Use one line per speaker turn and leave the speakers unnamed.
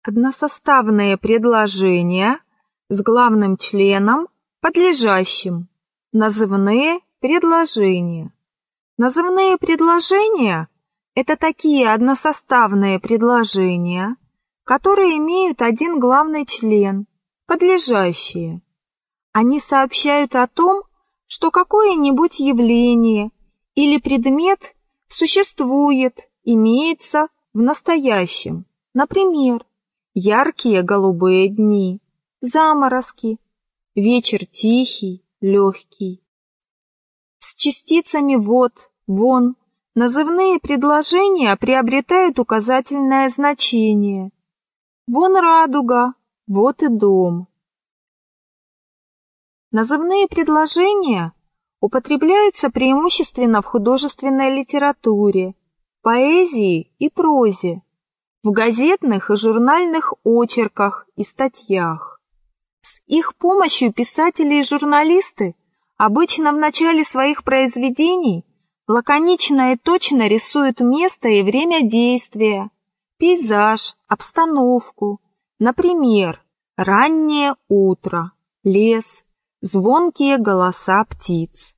Односоставные предложения с главным членом, подлежащим. Назывные предложения. Назывные предложения – это такие односоставные предложения, которые имеют один главный член, подлежащие. Они сообщают о том, что какое-нибудь явление или предмет существует, имеется в настоящем. Например, яркие голубые дни, заморозки, вечер тихий, легкий. С частицами «вот», «вон» назывные предложения приобретают указательное значение. Вон радуга, вот и дом. Назывные предложения употребляются преимущественно в художественной литературе, поэзии и прозе, в газетных и журнальных очерках и статьях. С их помощью писатели и журналисты обычно в начале своих произведений лаконично и точно рисуют место и время действия, пейзаж, обстановку, например, раннее утро, лес, звонкие голоса птиц.